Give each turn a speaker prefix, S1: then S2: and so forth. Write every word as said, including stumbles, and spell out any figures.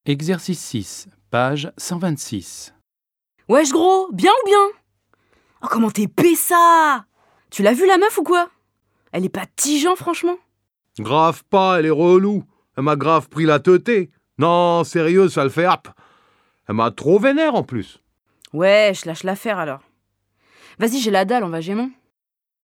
S1: Exercice six, page cent vingt-six.
S2: Wesh gros, bien ou bien? Oh comment t'es péssa! Tu l'as vu la meuf ou quoi? Elle est pas tigeant franchement?
S3: Grave pas, elle est relou. Elle m'a grave pris la teuté. Non, sérieux, ça le fait hap. Elle m'a trop vénère en plus.
S2: Wesh, lâche l'affaire alors. Vas-y, j'ai la dalle, on va Gémon.